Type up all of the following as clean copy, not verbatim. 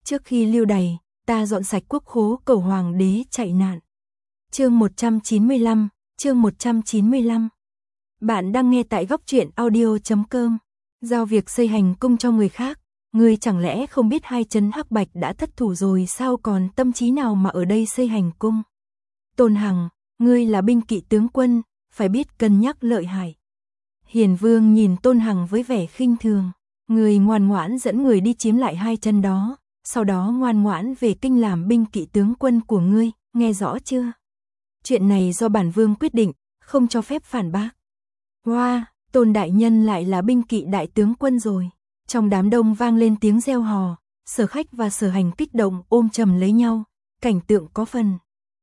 Trước khi lưu đày, ta dọn sạch quốc khố cầu hoàng đế chạy nạn. Chương 195, chương 195. Bạn đang nghe tại góc truyện audio.com. Giao việc xây hành cung cho người khác, ngươi chẳng lẽ không biết hai trấn Hắc Bạch đã thất thủ rồi sao còn tâm trí nào mà ở đây xây hành cung? Tôn Hằng, ngươi là binh kỵ tướng quân, phải biết cân nhắc lợi hại. Hiền Vương nhìn Tôn Hằng với vẻ khinh thường, người ngoan ngoãn dẫn người đi chiếm lại hai trấn đó, sau đó ngoan ngoãn về kinh làm binh kỵ tướng quân của ngươi, nghe rõ chưa? Chuyện này do bản vương quyết định, không cho phép phản bác. Wow, Tôn đại nhân lại là binh kỵ đại tướng quân rồi. Trong đám đông vang lên tiếng reo hò, Sở Khách và Sở Hành kích động ôm chầm lấy nhau, cảnh tượng có phần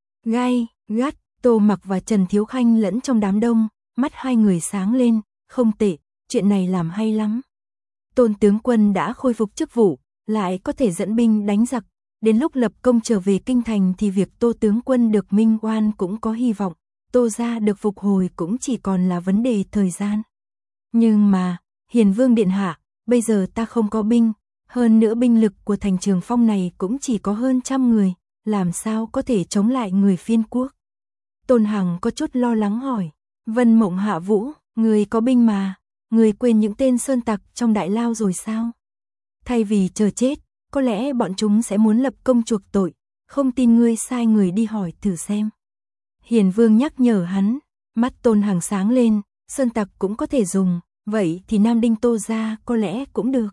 gai gắt. Tô Mặc và Trần Thiếu Khanh lẫn trong đám đông, mắt hai người sáng lên, không tệ, chuyện này làm hay lắm. Tôn tướng quân đã khôi phục chức vụ, lại có thể dẫn binh đánh giặc, đến lúc lập công trở về kinh thành thì việc Tô tướng quân được minh oan cũng có hy vọng, Tô gia được phục hồi cũng chỉ còn là vấn đề thời gian. Nhưng mà, Hiền Vương điện hạ, bây giờ ta không có binh, hơn nữa binh lực của thành Trường Phong này cũng chỉ có hơn 100 người, làm sao có thể chống lại người phiên quốc? Tôn Hằng có chút lo lắng hỏi, Vân Mộng Hạ Vũ, người có binh mà, người quên những tên sơn tặc trong đại lao rồi sao? Thay vì chờ chết, có lẽ bọn chúng sẽ muốn lập công chuộc tội, không tin ngươi sai người đi hỏi thử xem. Hiền Vương nhắc nhở hắn, mắt Tôn Hằng sáng lên, sơn tặc cũng có thể dùng, vậy thì Nam Đinh Tô gia có lẽ cũng được.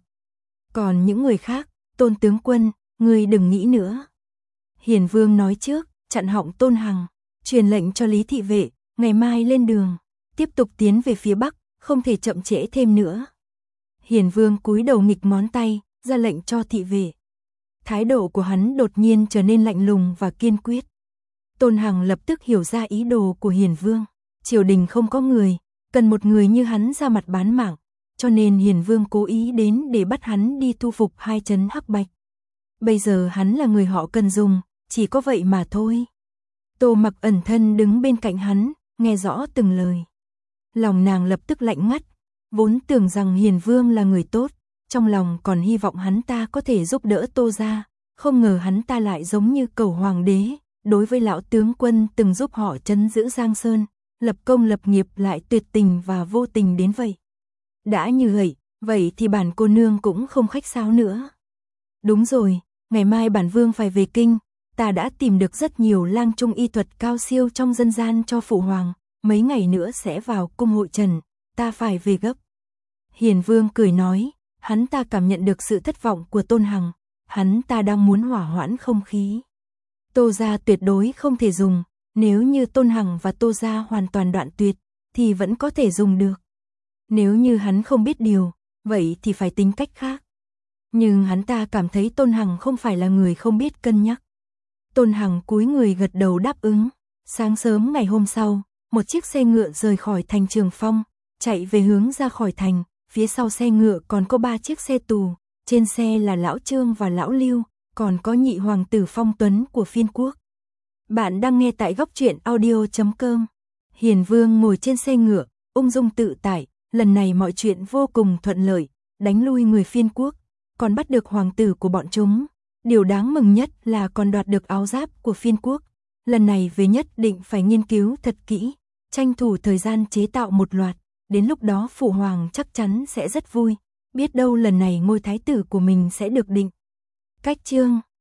Còn những người khác, Tôn tướng quân, ngươi đừng nghĩ nữa. Hiền Vương nói trước, chặn họng Tôn Hằng, truyền lệnh cho Lý thị vệ, ngày mai lên đường, tiếp tục tiến về phía Bắc, không thể chậm trễ thêm nữa. Hiền Vương cúi đầu nghịch ngón tay, ra lệnh cho thị vệ. Thái độ của hắn đột nhiên trở nên lạnh lùng và kiên quyết. Tôn Hằng lập tức hiểu ra ý đồ của Hiền Vương. Triều đình không có người, cần một người như hắn ra mặt bán mạng, cho nên Hiền Vương cố ý đến để bắt hắn đi thu phục hai trấn Hắc Bạch. Bây giờ hắn là người họ cần dùng, chỉ có vậy mà thôi. Tô Mặc ẩn thân đứng bên cạnh hắn, nghe rõ từng lời. Lòng nàng lập tức lạnh ngắt, vốn tưởng rằng Hiền Vương là người tốt, trong lòng còn hy vọng hắn ta có thể giúp đỡ Tô gia, không ngờ hắn ta lại giống như Cẩu Hoàng đế, đối với lão tướng quân từng giúp họ trấn giữ Giang Sơn, lập công lập nghiệp lại tuyệt tình và vô tình đến vậy. Đã như vậy thì bản cô nương cũng không khách sáo nữa. Đúng rồi, ngày mai bản vương phải về kinh, ta đã tìm được rất nhiều lang trung y thuật cao siêu trong dân gian cho phụ hoàng, mấy ngày nữa sẽ vào cung hội trần, ta phải về gấp. Hiền Vương cười nói, hắn ta cảm nhận được sự thất vọng của Tôn Hằng, hắn ta đang muốn hỏa hoãn không khí. Tô gia tuyệt đối không thể dùng, nếu như Tôn Hằng và Tô gia hoàn toàn đoạn tuyệt, thì vẫn có thể dùng được. Nếu như hắn không biết điều, vậy thì phải tính cách khác. Nhưng hắn ta cảm thấy Tôn Hằng không phải là người không biết cân nhắc. Tôn Hằng cúi người gật đầu đáp ứng. Sáng sớm ngày hôm sau, một chiếc xe ngựa rời khỏi thành Trường Phong, chạy về hướng ra khỏi thành, phía sau xe ngựa còn có 3 chiếc xe tù, trên xe là Lão Trương và Lão Lưu, còn có nhị hoàng tử Phong Tuấn của phiên quốc. Bạn đang nghe tại góc truyện audio.com. Hiền Vương ngồi trên xe ngựa, ung dung tự tại, lần này mọi chuyện vô cùng thuận lợi, đánh lui người phiên quốc, còn bắt được hoàng tử của bọn chúng. Điều đáng mừng nhất là còn đoạt được áo giáp của phiên quốc. Lần này về nhất định phải nghiên cứu thật kỹ, tranh thủ thời gian chế tạo một loạt, đến lúc đó phụ hoàng chắc chắn sẽ rất vui, biết đâu lần này ngôi thái tử của mình sẽ được định. Cách chương